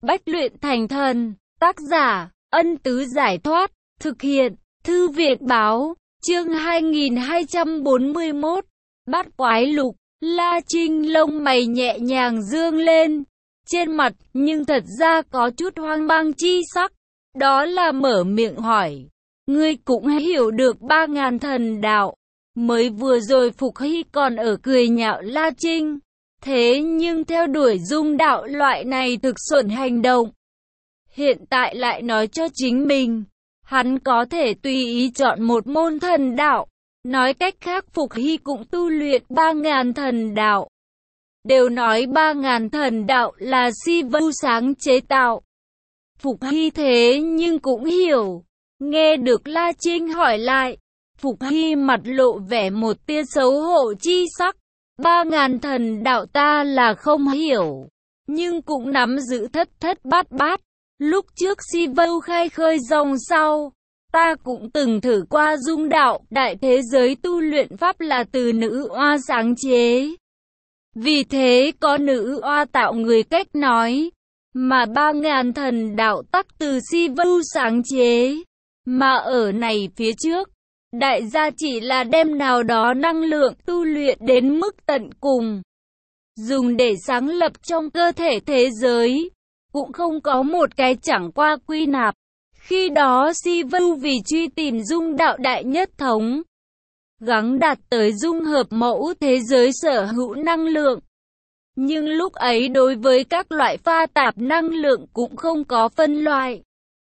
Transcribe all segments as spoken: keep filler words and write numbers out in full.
Bách luyện thành thần. Tác giả, Ân Tứ Giải Thoát. Thực hiện, Thư Việt Báo. Chương hai nghìn hai trăm bốn mươi mốt. Bát Quái Lục. La Trinh lông mày nhẹ nhàng dương lên trên mặt, nhưng thật ra có chút hoang mang chi sắc. Đó là mở miệng hỏi. Ngươi cũng hiểu được ba ngàn thần đạo. Mới vừa rồi Phục Hy còn ở cười nhạo La Trinh. Thế nhưng theo đuổi dung đạo loại này thực xuẩn hành động. Hiện tại lại nói cho chính mình, hắn có thể tùy ý chọn một môn thần đạo. Nói cách khác, Phục Hy cũng tu luyện ba ngàn thần đạo. Đều nói ba ngàn thần đạo là Si Vu sáng chế tạo. Phục Hy thế nhưng cũng hiểu. Nghe được La Trinh hỏi lại, Phục Hy mặt lộ vẻ một tia xấu hổ chi sắc. Ba ngàn thần đạo ta là không hiểu, nhưng cũng nắm giữ thất thất bát bát. Lúc trước Si Vu khai khơi dòng sau, ta cũng từng thử qua dung đạo. Đại thế giới tu luyện pháp là từ nữ oa sáng chế. Vì thế có nữ oa tạo người cách nói. Mà ba ngàn thần đạo tắc từ Si Vu sáng chế. Mà ở này phía trước, đại gia chỉ là đem nào đó năng lượng tu luyện đến mức tận cùng, dùng để sáng lập trong cơ thể thế giới. Cũng không có một cái chẳng qua quy nạp. Khi đó Si Vu vì truy tìm dung đạo đại nhất thống, gắng đạt tới dung hợp mẫu thế giới sở hữu năng lượng. Nhưng lúc ấy đối với các loại pha tạp năng lượng cũng không có phân loại.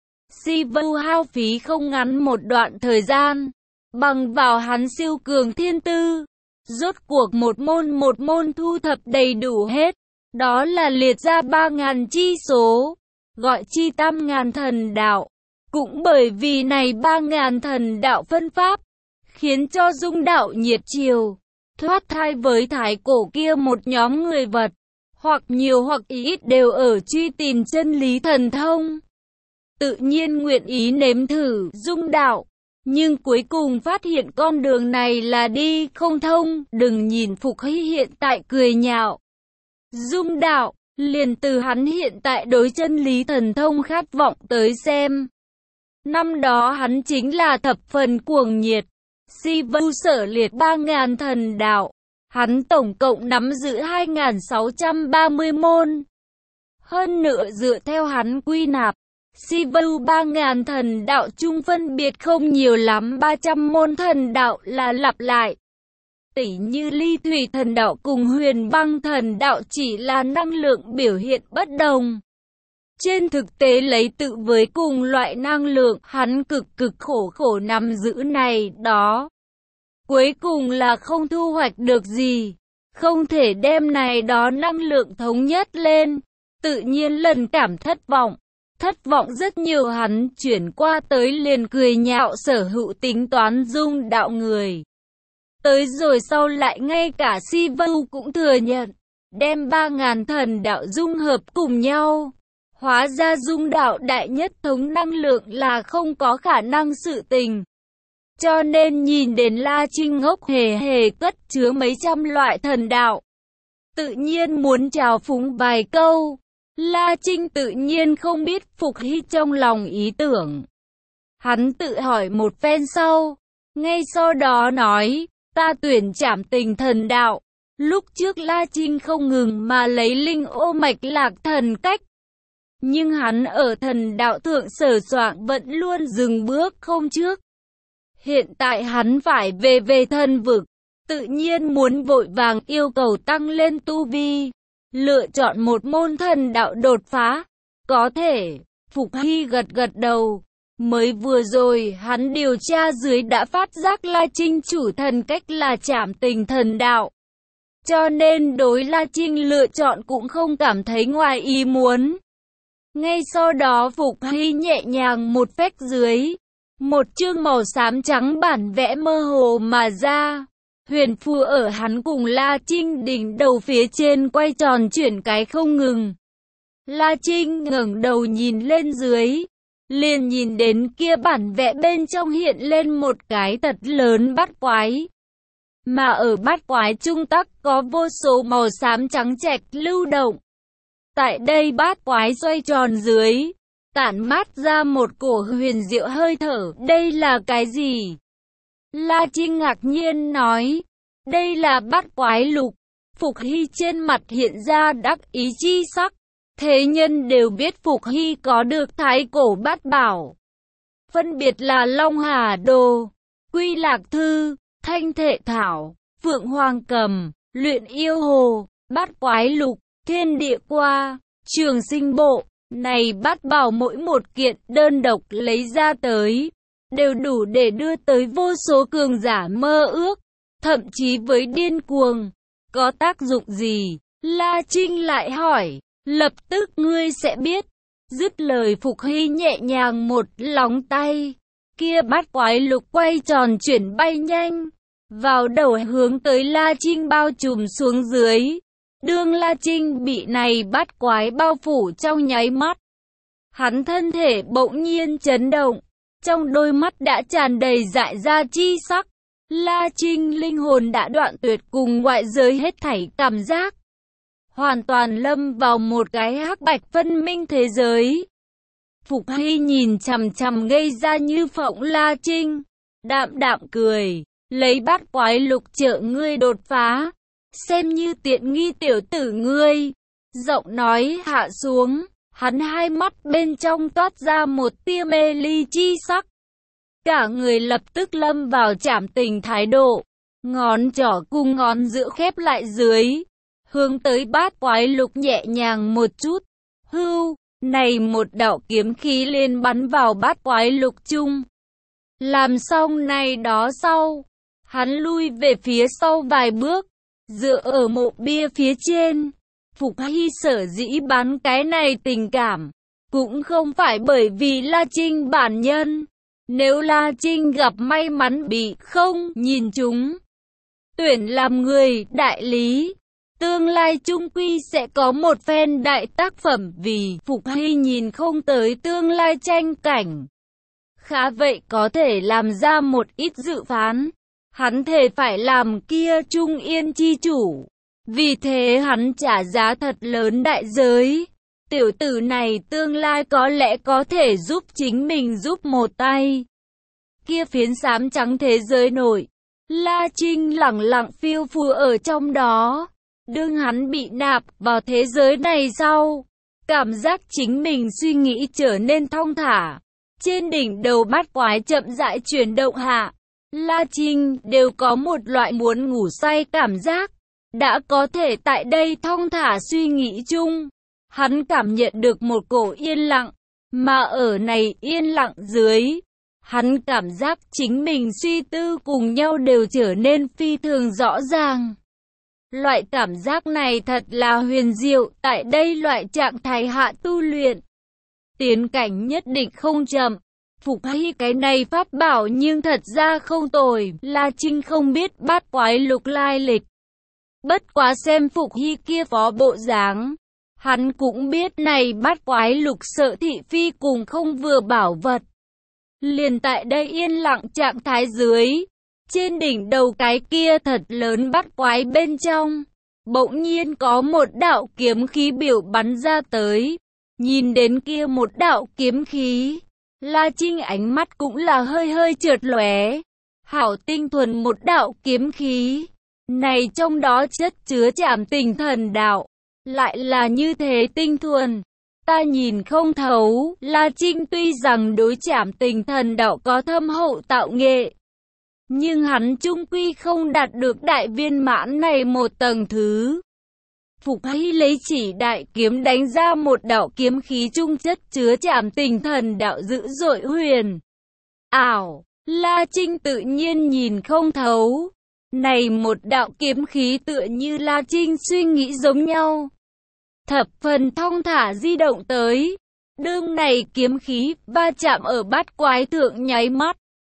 Si Vu hao phí không ngắn một đoạn thời gian, bằng vào hắn siêu cường thiên tư, rốt cuộc một môn một môn thu thập đầy đủ hết. Đó là liệt ra ba ngàn chi số, gọi chi tam ngàn thần đạo. Cũng bởi vì này ba ngàn thần đạo phân pháp, khiến cho dung đạo nhiệt triều thoát thai với thái cổ kia một nhóm người vật, hoặc nhiều hoặc ít đều ở truy tìm chân lý thần thông. Tự nhiên nguyện ý nếm thử dung đạo, nhưng cuối cùng phát hiện con đường này là đi không thông. Đừng nhìn Phục Hy hiện tại cười nhạo dung đạo, liền từ hắn hiện tại đối chân lý thần thông khát vọng tới xem. Năm đó hắn chính là thập phần cuồng nhiệt. Si Vu sở liệt ba ngàn thần đạo, hắn tổng cộng nắm giữ hai nghìn sáu trăm ba mươi môn. Hơn nữa dựa theo hắn quy nạp, Si Vu ba ngàn thần đạo chung phân biệt không nhiều lắm, ba trăm môn thần đạo là lặp lại. Tỉ như Ly Thủy thần đạo cùng Huyền Băng thần đạo chỉ là năng lượng biểu hiện bất đồng. Trên thực tế lấy tự với cùng loại năng lượng, hắn cực cực khổ khổ nắm giữ này đó. Cuối cùng là không thu hoạch được gì, không thể đem này đó năng lượng thống nhất lên. Tự nhiên lần cảm thất vọng. Thất vọng rất nhiều, hắn chuyển qua tới liền cười nhạo sở hữu tính toán dung đạo người. Tới rồi sau lại ngay cả Si Vu cũng thừa nhận, đem ba ngàn thần đạo dung hợp cùng nhau. Hóa ra dung đạo đại nhất thống năng lượng là không có khả năng sự tình. Cho nên nhìn đến La Trinh ngốc hề hề cất chứa mấy trăm loại thần đạo, tự nhiên muốn chào phúng vài câu. La Trinh tự nhiên không biết Phục Hy trong lòng ý tưởng. Hắn tự hỏi một phen sau, ngay sau đó nói, ta tuyển Trảm Tình thần đạo. Lúc trước La Trinh không ngừng mà lấy linh ô mạch lạc thần cách, nhưng hắn ở thần đạo thượng sở soạn vẫn luôn dừng bước không trước. Hiện tại hắn phải về về thần vực, tự nhiên muốn vội vàng yêu cầu tăng lên tu vi, lựa chọn một môn thần đạo đột phá. Có thể, Phục Hy gật gật đầu. Mới vừa rồi hắn điều tra dưới đã phát giác La Trinh chủ thần cách là Trảm Tình thần đạo, cho nên đối La Trinh lựa chọn cũng không cảm thấy ngoài ý muốn. Ngay sau đó Phục Hy nhẹ nhàng một phách dưới, một chương màu xám trắng bản vẽ mơ hồ mà ra. Huyền phù ở hắn cùng La Trinh đỉnh đầu phía trên quay tròn chuyển cái không ngừng. La Trinh ngẩng đầu nhìn lên dưới, liền nhìn đến kia bản vẽ bên trong hiện lên một cái thật lớn bát quái. Mà ở bát quái trung tắc có vô số màu xám trắng trạch lưu động. Tại đây bát quái xoay tròn dưới, tản mát ra một cổ huyền diệu hơi thở. Đây là cái gì? La Trinh ngạc nhiên nói. Đây là bát quái lục. Phục Hy trên mặt hiện ra đắc ý chi sắc. Thế nhân đều biết Phục Hy có được thái cổ bát bảo. Phân biệt là Long Hà Đồ, Quy Lạc Thư, Thanh Thệ Thảo, Phượng Hoàng Cầm, Luyện Yêu Hồ, bát quái lục, Thiên Địa Qua, Trường Sinh Bộ. Này bát bảo mỗi một kiện đơn độc lấy ra tới, đều đủ để đưa tới vô số cường giả mơ ước, thậm chí với điên cuồng. Có tác dụng gì? La Trinh lại hỏi. Lập tức ngươi sẽ biết. Dứt lời Phục Hy nhẹ nhàng một lóng tay. Kia bát quái lục quay tròn chuyển bay nhanh. Vào đầu hướng tới La Trinh bao trùm xuống dưới. Đương La Trinh bị này bát quái bao phủ trong nháy mắt. Hắn thân thể bỗng nhiên chấn động. Trong đôi mắt đã tràn đầy dại ra chi sắc. La Trinh linh hồn đã đoạn tuyệt cùng ngoại giới hết thảy cảm giác. Hoàn toàn lâm vào một cái hắc bạch phân minh thế giới. Phục Hy nhìn chằm chằm ngây ra như phỗng La Trinh. Đạm đạm cười. Lấy bát quái lục trợ ngươi đột phá. Xem như tiện nghi tiểu tử ngươi. Giọng nói hạ xuống. Hắn hai mắt bên trong toát ra một tia mê ly chi sắc. Cả người lập tức lâm vào trảm tình thái độ. Ngón trỏ cùng ngón giữa khép lại dưới. Hướng tới bát quái lục nhẹ nhàng một chút. Hưu, này một đạo kiếm khí liền bắn vào bát quái lục chung. Làm xong này đó sau. Hắn lui về phía sau vài bước. Dựa ở mộ bia phía trên. Phục Hy sở dĩ bắn cái này tình cảm. Cũng không phải bởi vì La Trinh bản nhân. Nếu La Trinh gặp may mắn bị không nhìn chúng. Tuyển làm người đại lý. Tương lai chung quy sẽ có một phen đại tác phẩm vì Phục Hy nhìn không tới tương lai tranh cảnh. Khá vậy có thể làm ra một ít dự phán. Hắn thể phải làm kia Trung Yên chi chủ. Vì thế hắn trả giá thật lớn đại giới. Tiểu tử này tương lai có lẽ có thể giúp chính mình giúp một tay. Kia phiến xám trắng thế giới nổi. La Trinh lẳng lặng phiêu phù ở trong đó. Đương hắn bị nạp vào thế giới này sau. Cảm giác chính mình suy nghĩ trở nên thong thả. Trên đỉnh đầu bát quái chậm rãi chuyển động hạ. La Trinh đều có một loại muốn ngủ say cảm giác. Đã có thể tại đây thong thả suy nghĩ chung. Hắn cảm nhận được một cổ yên lặng. Mà ở này yên lặng dưới. Hắn cảm giác chính mình suy tư cùng nhau đều trở nên phi thường rõ ràng. Loại cảm giác này thật là huyền diệu. Tại đây loại trạng thái hạ tu luyện. Tiến cảnh nhất định không chậm. Phục Hy cái này pháp bảo nhưng thật ra không tồi. La Trinh không biết bát quái lục lai lịch. Bất quá xem Phục Hy kia phó bộ dáng. Hắn cũng biết này bát quái lục sợ thị phi cùng không vừa bảo vật. Liền tại đây yên lặng trạng thái dưới. Trên đỉnh đầu cái kia thật lớn bát quái bên trong. Bỗng nhiên có một đạo kiếm khí biểu bắn ra tới. Nhìn đến kia một đạo kiếm khí. La Trinh ánh mắt cũng là hơi hơi trượt lóe. Hảo tinh thuần một đạo kiếm khí. Này trong đó chất chứa trảm tình thần đạo. Lại là như thế tinh thuần. Ta nhìn không thấu. La Trinh tuy rằng đối trảm tình thần đạo có thâm hậu tạo nghệ. Nhưng hắn chung quy không đạt được đại viên mãn này một tầng thứ. Phục Hy lấy chỉ đại kiếm đánh ra một đạo kiếm khí trung chất chứa trảm tình thần đạo dữ dội huyền ảo. La Trinh tự nhiên nhìn không thấu. Này một đạo kiếm khí tựa như La Trinh suy nghĩ giống nhau. Thập phần thong thả di động tới. Đương này kiếm khí va chạm ở bát quái thượng nháy mắt.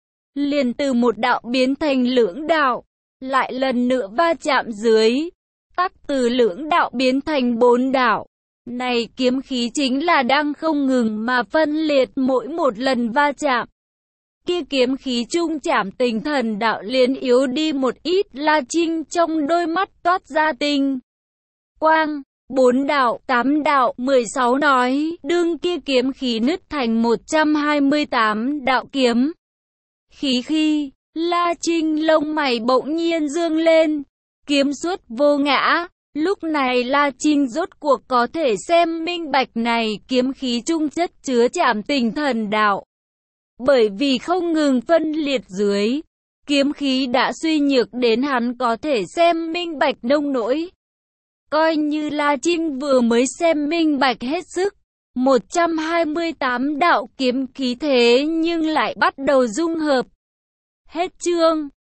Liền từ một đạo biến thành lưỡng đạo. Lại lần nữa va chạm dưới. Tắc từ lưỡng đạo biến thành bốn đạo. Này kiếm khí chính là đang không ngừng mà phân liệt mỗi một lần va chạm. Kia kiếm khí trung trảm tình thần đạo liền yếu đi một ít. La Trinh trong đôi mắt toát ra tinh quang. bốn đạo, tám đạo, mười sáu nói, đương kia kiếm khí nứt thành một trăm hai mươi tám đạo kiếm khí khi, La Trinh lông mày bỗng nhiên dương lên, kiếm xuất vô ngã. Lúc này La Trinh rốt cuộc có thể xem minh bạch này kiếm khí trung chất chứa chạm tình thần đạo. Bởi vì không ngừng phân liệt dưới, kiếm khí đã suy nhược đến hắn có thể xem minh bạch nông nỗi. Coi như La Trinh vừa mới xem minh bạch hết sức, một trăm hai mươi tám đạo kiếm khí thế nhưng lại bắt đầu dung hợp. Hết chương.